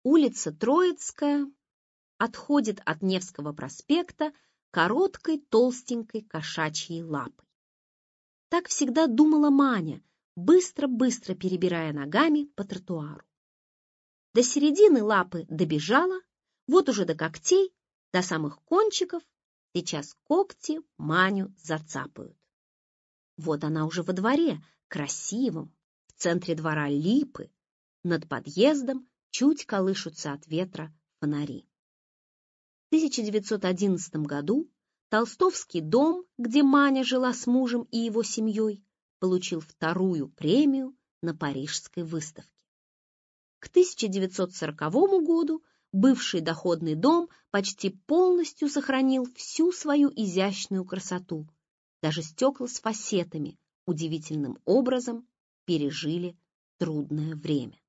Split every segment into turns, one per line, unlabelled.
Улица Троицкая отходит от Невского проспекта короткой толстенькой кошачьей лапой. Так всегда думала Маня, быстро-быстро перебирая ногами по тротуару. До середины лапы добежала, вот уже до когтей, до самых кончиков, сейчас когти Маню зацапают. Вот она уже во дворе, красивом, в центре двора липы, над подъездом чуть колышутся от ветра фонари. В 1911 году Толстовский дом, где Маня жила с мужем и его семьей, получил вторую премию на Парижской выставке. К 1940 году бывший доходный дом почти полностью сохранил всю свою изящную красоту. Даже стекла с фасетами удивительным образом пережили трудное время.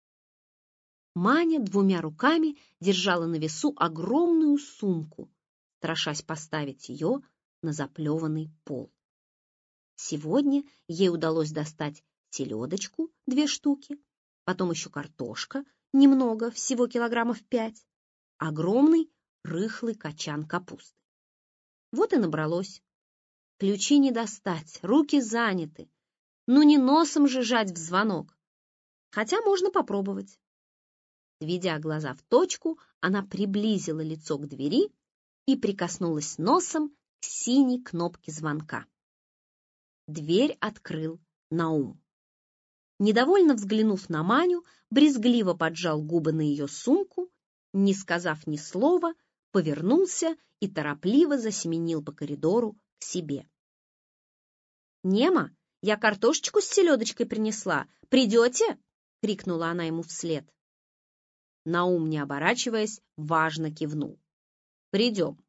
Маня двумя руками держала на весу огромную сумку, страшась поставить ее на заплеванный пол. Сегодня ей удалось достать селедочку 2 штуки, потом еще картошка, немного, всего килограммов 5, огромный рыхлый качан капусты. Вот и набралось. Ключи не достать, руки заняты. Ну не носом же жать в звонок. Хотя можно попробовать. Сведя глаза в точку, она приблизила лицо к двери и прикоснулась носом к синей кнопке звонка. Дверь открыл Наум. Недовольно взглянув на Маню, брезгливо поджал губы на ее сумку, не сказав ни слова, повернулся и торопливо засеменил по коридору к себе. «Нема, я картошечку с селедочкой принесла. Придете?» — крикнула она ему вслед. Наум, не оборачиваясь, важно кивнул. «Придем».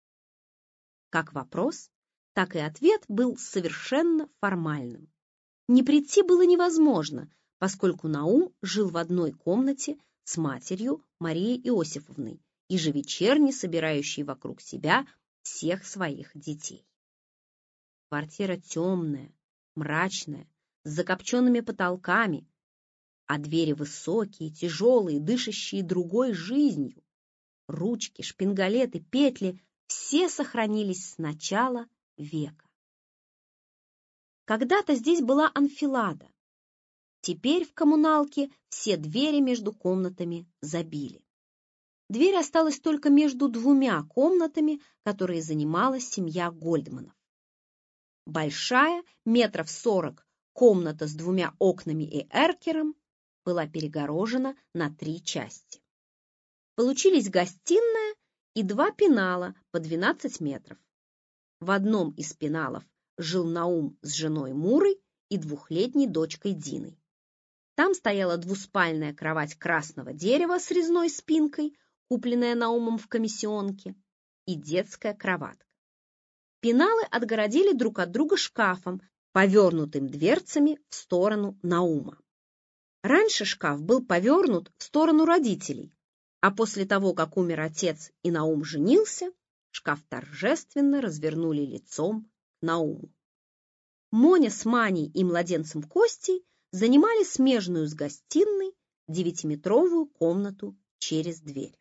Как вопрос, так и ответ был совершенно формальным. Не прийти было невозможно, поскольку Наум жил в одной комнате с матерью Марией Иосифовной, ежевечерне собирающей вокруг себя всех своих детей. Квартира темная, мрачная, с закопченными потолками, а двери высокие, тяжелые, дышащие другой жизнью. Ручки, шпингалеты, петли — все сохранились с начала века. Когда-то здесь была анфилада. Теперь в коммуналке все двери между комнатами забили. Дверь осталась только между 2 комнатами, которые занимала семья Гольдманов. Большая, 40 метров, комната с 2 окнами и эркером была перегорожена на 3 части. Получились гостиная и 2 пенала по 12 метров. В одном из пеналов жил Наум с женой Мурой и 2-летней дочкой Диной. Там стояла 2-спальная кровать красного дерева с резной спинкой, купленная Наумом в комиссионке, и детская кроватка. Пеналы отгородили друг от друга шкафом, повернутым дверцами в сторону Наума. Раньше шкаф был повернут в сторону родителей, а после того, как умер отец и Наум женился, шкаф торжественно развернули лицом к Науму. Моня с Маней и младенцем Костей занимали смежную с гостиной 9-метровую комнату через дверь.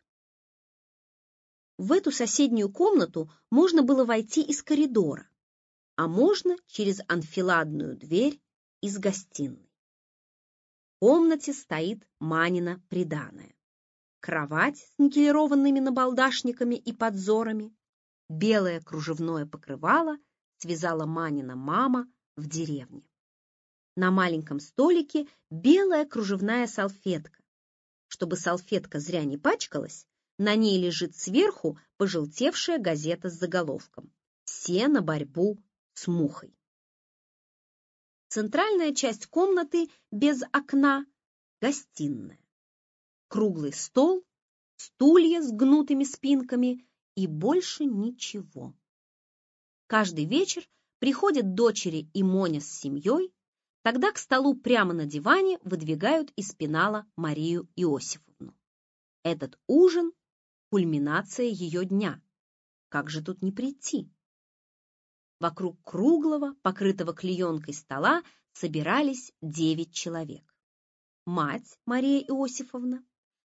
В эту соседнюю комнату можно было войти из коридора, а можно через анфиладную дверь из гостиной. В комнате стоит Манина приданое. Кровать с никелированными набалдашниками и подзорами, белое кружевное покрывало связала Манина мама в деревне. На маленьком столике белая кружевная салфетка. Чтобы салфетка зря не пачкалась, на ней лежит сверху пожелтевшая газета с заголовком «Все на борьбу с мухой». Центральная часть комнаты без окна – гостиная. Круглый стол, стулья с гнутыми спинками и больше ничего. Каждый вечер приходят дочери и Моня с семьей, тогда к столу прямо на диване выдвигают из пенала Марию Иосифовну. Этот ужин – кульминация ее дня. Как же тут не прийти? Вокруг круглого, покрытого клеенкой стола собирались 9 человек. Мать Мария Иосифовна,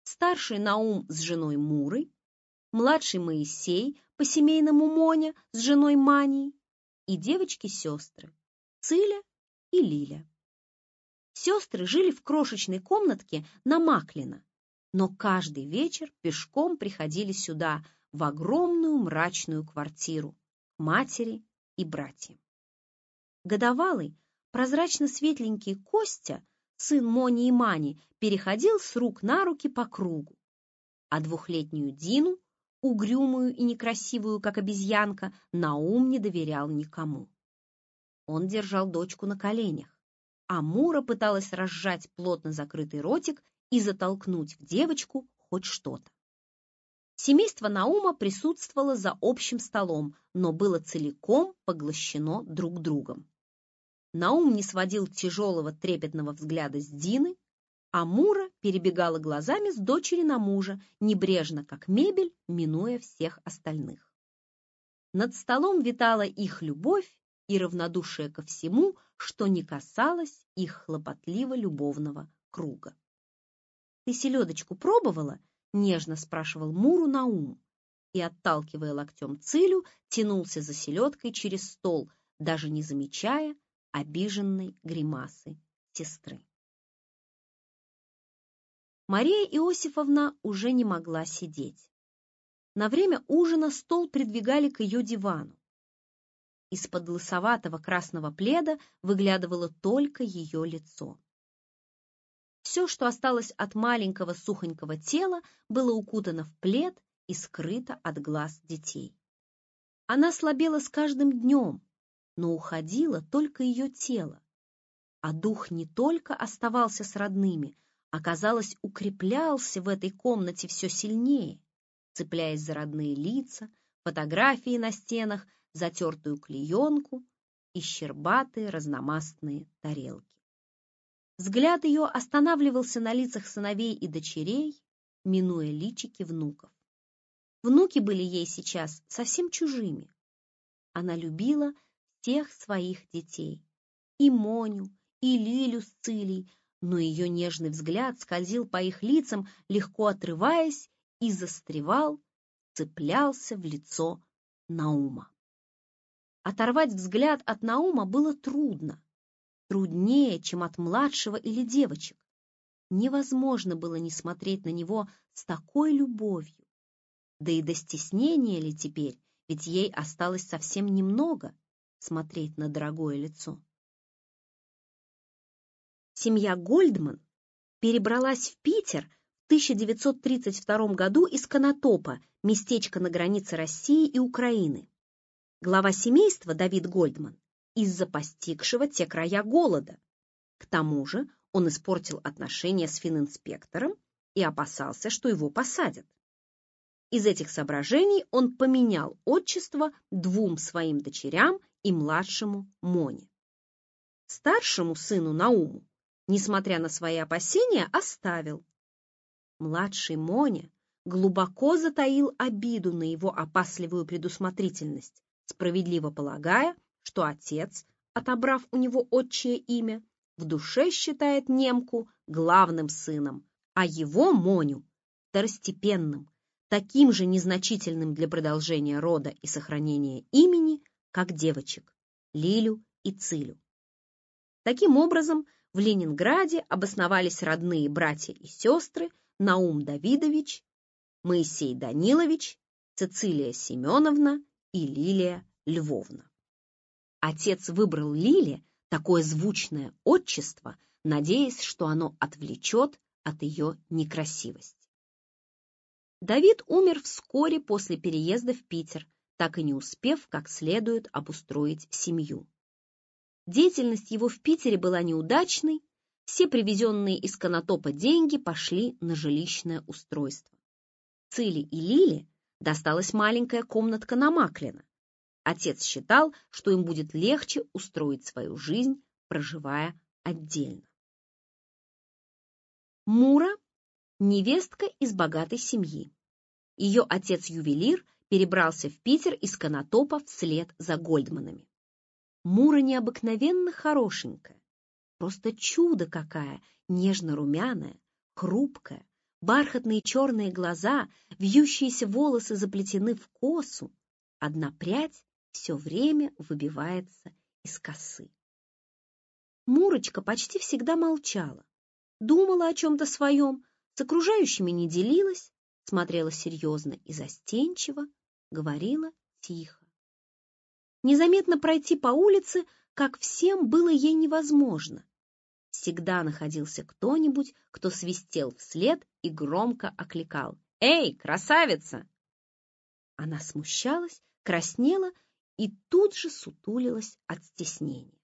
старший Наум с женой Мурой, младший Моисей по семейному Моня с женой Маней и девочки-сестры Циля и Лиля. Сестры жили в крошечной комнатке на Маклина, но каждый вечер пешком приходили сюда, в огромную мрачную квартиру, к матери и братьям. Годовалый, прозрачно-светленький Костя, сын Мони и Мани, переходил с рук на руки по кругу, а двухлетнюю Дину, угрюмую и некрасивую, как обезьянка, Наум не доверял никому. Он держал дочку на коленях, а Мура пыталась разжать плотно закрытый ротик и затолкнуть в девочку хоть что-то. Семейство Наума присутствовало за общим столом, но было целиком поглощено друг другом. Наум не сводил тяжелого трепетного взгляда с Дины, а Мура перебегала глазами с дочери на мужа, небрежно, как мебель, минуя всех остальных. Над столом витала их любовь и равнодушие ко всему, что не касалось их хлопотливо-любовного круга. «Ты селедочку пробовала?» — нежно спрашивал Муру Наум, и, отталкивая локтем Цилю, тянулся за селедкой через стол, даже не замечая обиженной гримасы сестры. Мария Иосифовна уже не могла сидеть. На время ужина стол придвигали к ее дивану. Из-под лысоватого красного пледа выглядывало только ее лицо. Все, что осталось от маленького сухонького тела, было укутано в плед и скрыто от глаз детей. Она слабела с каждым днем, но уходило только ее тело, а дух не только оставался с родными, а, казалось, укреплялся в этой комнате все сильнее, цепляясь за родные лица, фотографии на стенах, затертую клеенку и щербатые разномастные тарелки. Взгляд ее останавливался на лицах сыновей и дочерей, минуя личики внуков. Внуки были ей сейчас совсем чужими. Она любила всех своих детей, и Моню, и Лилю с Цилей, но ее нежный взгляд скользил по их лицам, легко отрываясь, и застревал, цеплялся в лицо Наума. Оторвать взгляд от Наума было трудно, труднее, чем от младшего или девочек. Невозможно было не смотреть на него с такой любовью. Да и до стеснения ли теперь, ведь ей осталось совсем немного смотреть на дорогое лицо. Семья Гольдман перебралась в Питер в 1932 году из Конотопа, местечка на границе России и Украины. Глава семейства Давид Гольдман из-за постигшего те края голода. К тому же он испортил отношения с фининспектором и опасался, что его посадят. Из этих соображений он поменял отчество двум своим дочерям и младшему Моне. Старшему сыну Науму, несмотря на свои опасения, оставил. Младший Моня глубоко затаил обиду на его опасливую предусмотрительность, справедливо полагая, что отец, отобрав у него отчие имя, в душе считает немку главным сыном, а его, Моню, второстепенным, таким же незначительным для продолжения рода и сохранения имени, как девочек Лилю и Цилю. Таким образом, в Ленинграде обосновались родные братья и сестры Наум Давидович, Моисей Данилович, Цицилия Семеновна и Лилия Львовна. Отец выбрал Лиле такое звучное отчество, надеясь, что оно отвлечет от ее некрасивости. Давид умер вскоре после переезда в Питер, так и не успев как следует обустроить семью. Деятельность его в Питере была неудачной, все привезенные из Конотопа деньги пошли на жилищное устройство. Циле и Лиле досталась маленькая комнатка на Маклина. Отец считал, что им будет легче устроить свою жизнь, проживая отдельно. Мура – невестка из богатой семьи. Ее отец-ювелир перебрался в Питер из Конотопа вслед за Гольдманами. Мура необыкновенно хорошенькая, просто чудо какая, нежно-румяная, хрупкая, Бархатные черные глаза, вьющиеся волосы заплетены в косу. Одна прядь все время выбивается из косы. Мурочка почти всегда молчала, думала о чем-то своем, с окружающими не делилась, смотрела серьезно и застенчиво, говорила тихо. Незаметно пройти по улице, как всем, было ей невозможно. Всегда находился кто-нибудь, кто свистел вслед и громко окликал: «Эй, красавица!» Она смущалась, краснела и тут же сутулилась от стеснения.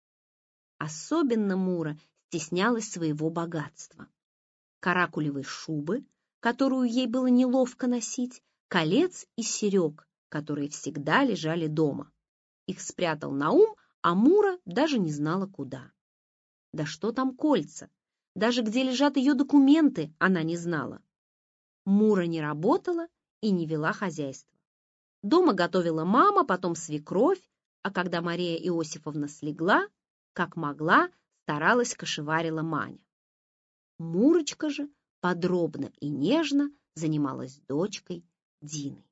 Особенно Мура стеснялась своего богатства. Каракулевой шубы, которую ей было неловко носить, колец и серег, которые всегда лежали дома. Их спрятал Наум, а Мура даже не знала, куда. Да что там кольца? Даже где лежат ее документы, она не знала. Мура не работала и не вела хозяйство. Дома готовила мама, потом свекровь, а когда Мария Иосифовна слегла, как могла, старалась кошеварила Маня. Мурочка же подробно и нежно занималась дочкой Диной.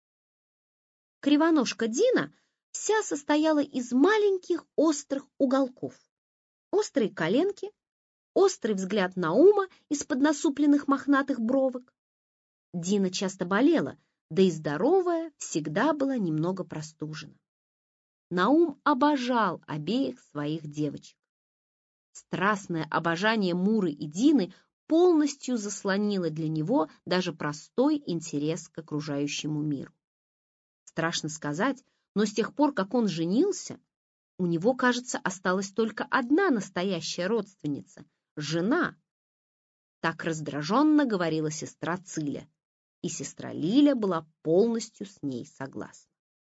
Кривоножка Дина вся состояла из маленьких острых уголков. Острые коленки, острый взгляд Наума из-под насупленных мохнатых бровок. Дина часто болела, да и здоровая всегда была немного простужена. Наум обожал обеих своих девочек. Страстное обожание Муры и Дины полностью заслонило для него даже простой интерес к окружающему миру. Страшно сказать, но с тех пор, как он женился, у него, кажется, осталась только одна настоящая родственница — жена. Так раздраженно говорила сестра Циля, и сестра Лиля была полностью с ней согласна.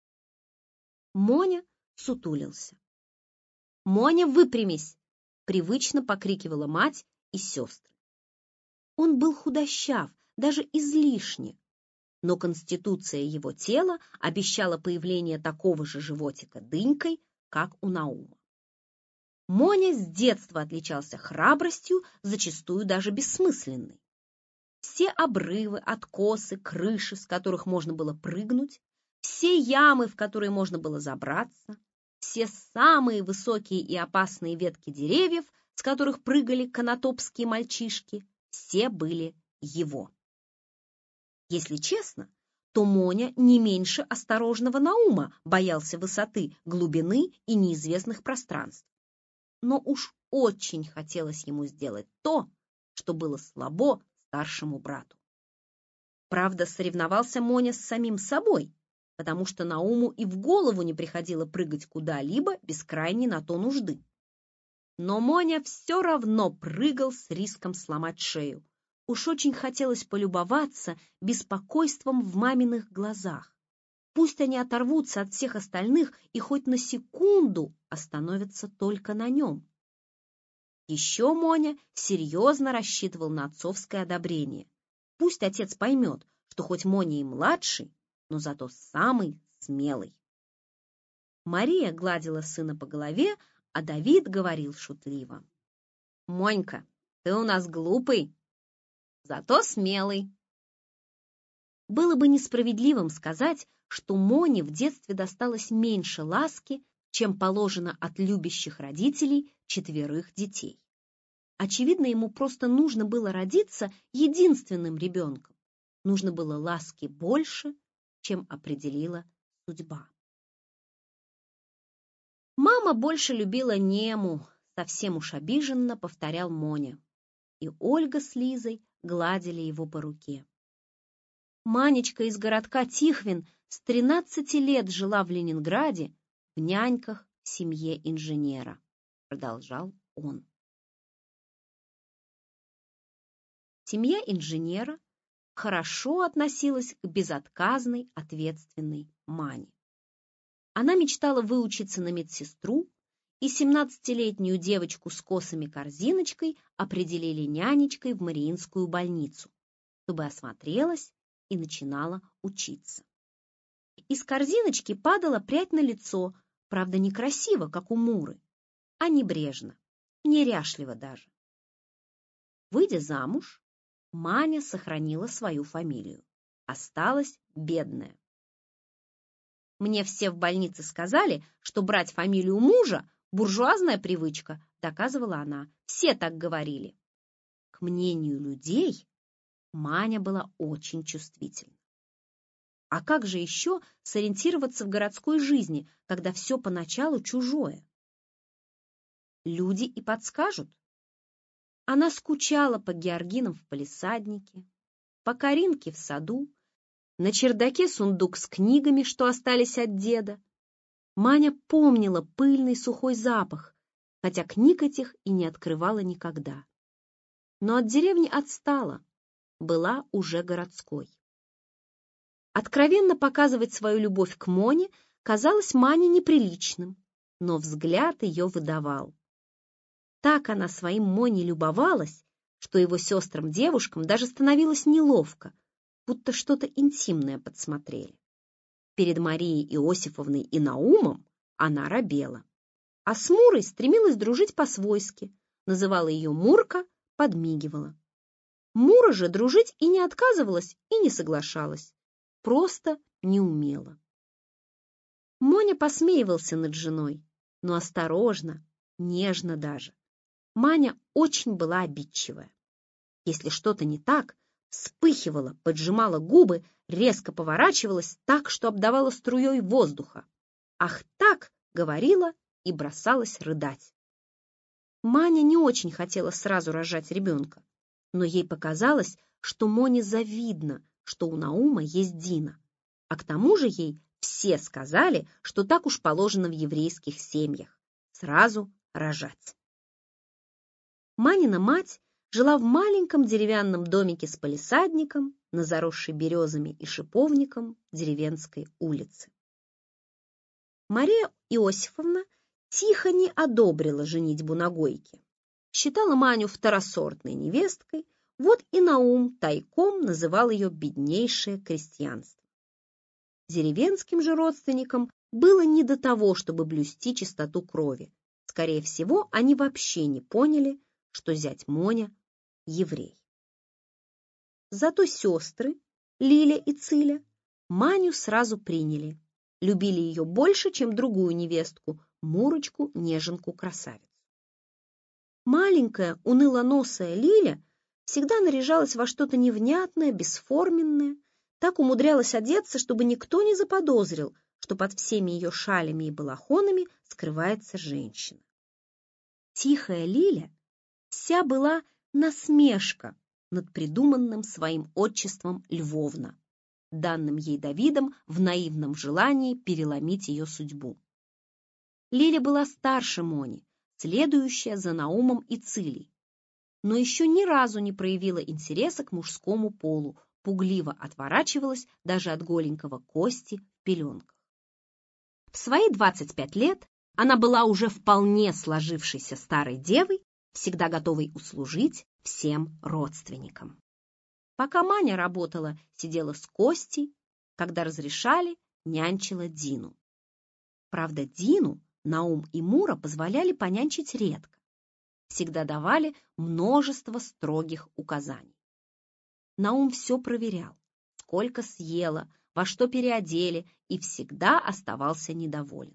Моня сутулился. «Моня, выпрямись!» — привычно покрикивала мать и сестры. Он был худощав, даже излишне, но конституция его тела обещала появление такого же животика дынькой, как у Наума. Моня с детства отличался храбростью, зачастую даже бессмысленной. Все обрывы, откосы, крыши, с которых можно было прыгнуть, все ямы, в которые можно было забраться, все самые высокие и опасные ветки деревьев, с которых прыгали конотопские мальчишки, все были его. Если честно, то Моня не меньше осторожного Наума боялся высоты, глубины и неизвестных пространств. Но уж очень хотелось ему сделать то, что было слабо старшему брату. Правда, соревновался Моня с самим собой, потому что Науму и в голову не приходило прыгать куда-либо без крайней на то нужды. Но Моня все равно прыгал с риском сломать шею. Уж очень хотелось полюбоваться беспокойством в маминых глазах. Пусть они оторвутся от всех остальных и хоть на секунду остановятся только на нем. Еще Моня серьезно рассчитывал на отцовское одобрение. Пусть отец поймет, что хоть Моня и младший, но зато самый смелый. Мария гладила сына по голове, а Давид говорил шутливо: «Монька, ты у нас глупый, зато смелый». Было бы несправедливым сказать, что Моне в детстве досталось меньше ласки, чем положено от любящих родителей 4 детей. Очевидно, ему просто нужно было родиться единственным ребенком. Нужно было ласки больше, чем определила судьба. Мама больше любила Нему, совсем уж обиженно повторял Моня. И Ольга с Лизой гладили его по руке. Манечка из городка Тихвин с 13 лет жила в Ленинграде в няньках в семье инженера, продолжал он. Семья инженера хорошо относилась к безотказной, ответственной Мане. Она мечтала выучиться на медсестру, и 17-летнюю девочку с косами-корзиночкой определили нянечкой в Мариинскую больницу, чтобы осмотрелась и начинала учиться. Из корзиночки падала прядь на лицо, правда, не красиво, как у Муры, а небрежно, неряшливо даже. Выйдя замуж, Маня сохранила свою фамилию. Осталась бедная. «Мне все в больнице сказали, что брать фамилию мужа – буржуазная привычка», доказывала она. «Все так говорили». К мнению людей Маня была очень чувствительна. А как же еще сориентироваться в городской жизни, когда все поначалу чужое? Люди и подскажут. Она скучала по Георгинам в палисаднике, по Каринке в саду, на чердаке сундук с книгами, что остались от деда. Маня помнила пыльный сухой запах, хотя книг этих и не открывала никогда. Но от деревни отстала, была уже городской. Откровенно показывать свою любовь к Моне казалось Мане неприличным, но взгляд ее выдавал. Так она своим Моне любовалась, что его сестрам-девушкам даже становилось неловко, будто что-то интимное подсмотрели. Перед Марией Иосифовной и Наумом она робела, а с Мурой стремилась дружить по-свойски, называла ее Мурка, подмигивала. Мура же дружить и не отказывалась, и не соглашалась, просто не умела. Моня посмеивался над женой, но осторожно, нежно даже. Маня очень была обидчивая. Если что-то не так, вспыхивала, поджимала губы, резко поворачивалась так, что обдавала струей воздуха. «Ах так!» — говорила и бросалась рыдать. Маня не очень хотела сразу рожать ребенка, но ей показалось, что Моне завидно, что у Наума есть Дина, а к тому же ей все сказали, что так уж положено в еврейских семьях — сразу рожать. Манина мать жила в маленьком деревянном домике с палисадником на заросшей березами и шиповником деревенской улице. Мария Иосифовна тихо не одобрила женитьбу на Гойке, считала Маню второсортной невесткой, вот и Наум тайком называл ее беднейшее крестьянство. Деревенским же родственникам было не до того, чтобы блюсти чистоту крови. Скорее всего, они вообще не поняли, что зять Моня — еврей. Зато сестры, Лиля и Циля, Маню сразу приняли, любили ее больше, чем другую невестку, Мурочку, неженку-красавицу. Маленькая, унылоносая Лиля всегда наряжалась во что-то невнятное, бесформенное, так умудрялась одеться, чтобы никто не заподозрил, что под всеми ее шалями и балахонами скрывается женщина. Тихая Лиля вся была насмешка над придуманным своим отчеством Львовна, данным ей Давидом в наивном желании переломить ее судьбу. Лиля была старше Мони, следующая за Наумом и Цилей, но еще ни разу не проявила интереса к мужскому полу, пугливо отворачивалась даже от голенького Кости в пеленках. В свои 25 лет она была уже вполне сложившейся старой девой, всегда готовой услужить всем родственникам. Пока Маня работала, сидела с Костей, когда разрешали, нянчила Дину. Правда, Дину Наум и Мура позволяли понянчить редко, всегда давали множество строгих указаний. Наум все проверял, сколько съела, во что переодели, и всегда оставался недоволен.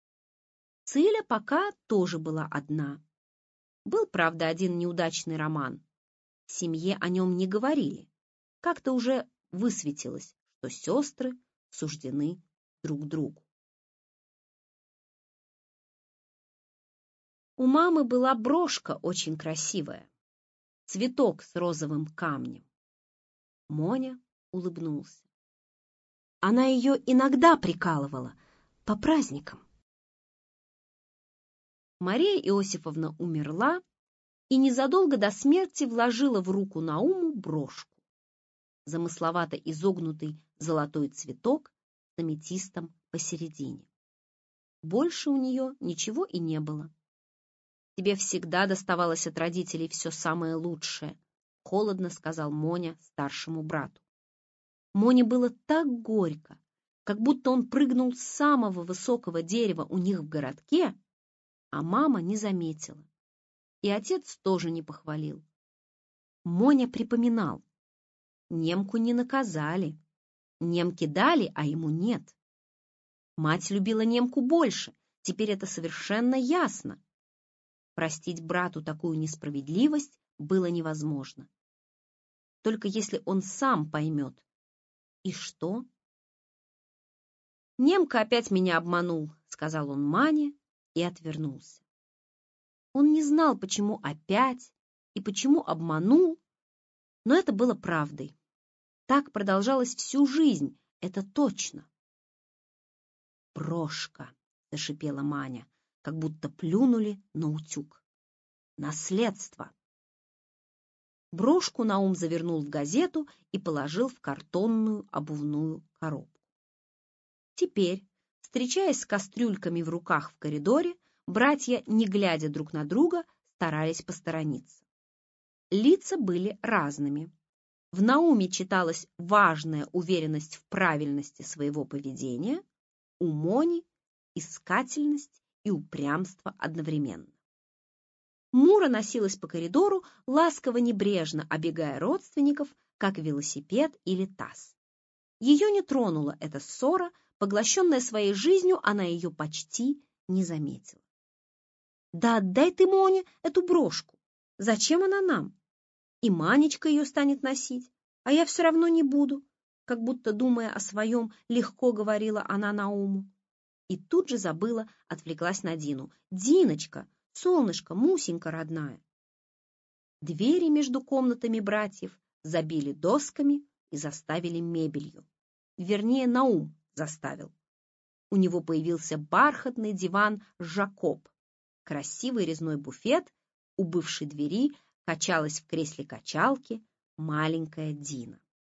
Циля пока тоже была одна. Был, правда, один неудачный роман. В семье о нем не говорили. Как-то уже высветилось, что сестры суждены друг другу. У мамы была брошка очень красивая, цветок с розовым камнем. Моня улыбнулся. Она ее иногда прикалывала по праздникам. Мария Иосифовна умерла и незадолго до смерти вложила в руку Науму брошку. Замысловато изогнутый золотой цветок с аметистом посередине. Больше у нее ничего и не было. «Тебе всегда доставалось от родителей все самое лучшее», — холодно сказал Моня старшему брату. Моне было так горько, как будто он прыгнул с самого высокого дерева у них в городке, а мама не заметила. И отец тоже не похвалил. Моня припоминал. Немку не наказали. Немке дали, а ему нет. Мать любила немку больше, теперь это совершенно ясно. Простить брату такую несправедливость было невозможно. Только если он сам поймет. И что? «Немка опять меня обманул», — сказал он Мане и отвернулся. Он не знал, почему опять и почему обманул, но это было правдой. Так продолжалось всю жизнь, это точно. «Брошка», — зашипела Маня, как будто плюнули на утюг. «Наследство». Брошку Наум завернул в газету и положил в картонную обувную коробку. Теперь, встречаясь с кастрюльками в руках в коридоре, братья, не глядя друг на друга, старались посторониться. Лица были разными. В Науме читалась важная уверенность в правильности своего поведения, у Мони — искательность и упрямство одновременно. Мура носилась по коридору, ласково-небрежно обегая родственников, как велосипед или таз. Ее не тронула эта ссора, поглощенная своей жизнью, она ее почти не заметила. «Да отдай ты, Моне, эту брошку! Зачем она нам? И Манечка ее станет носить, а я все равно не буду», как будто, думая о своем, легко говорила она Науму. И тут же забыла, отвлеклась на Дину. «Диночка! Солнышко, Мусенька родная!» Двери между комнатами братьев забили досками и заставили мебелью. Вернее, Наум заставил. У него появился бархатный диван «Жакоб», красивый резной буфет, у бывшей двери качалась в кресле качалки маленькая Дина.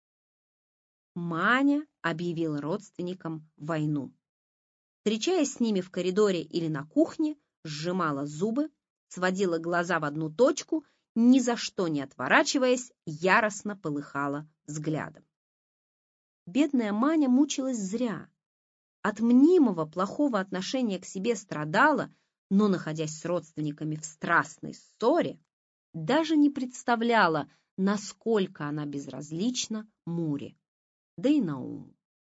Маня объявила родственникам войну. Встречаясь с ними в коридоре или на кухне, сжимала зубы, сводила глаза в одну точку, ни за что не отворачиваясь, яростно полыхала взглядом. Бедная Маня мучилась зря. От мнимого плохого отношения к себе страдала, но, находясь с родственниками в страстной ссоре, даже не представляла, насколько она безразлична Муре, да и Науму.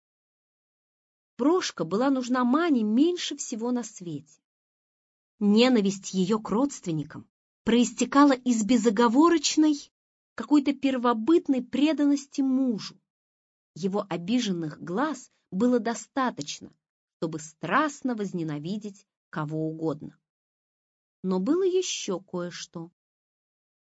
Брошка была нужна Мане меньше всего на свете. Ненависть ее к родственникам проистекала из безоговорочной, какой-то первобытной преданности мужу. Его обиженных глаз было достаточно, чтобы страстно возненавидеть кого угодно. Но было еще кое-что.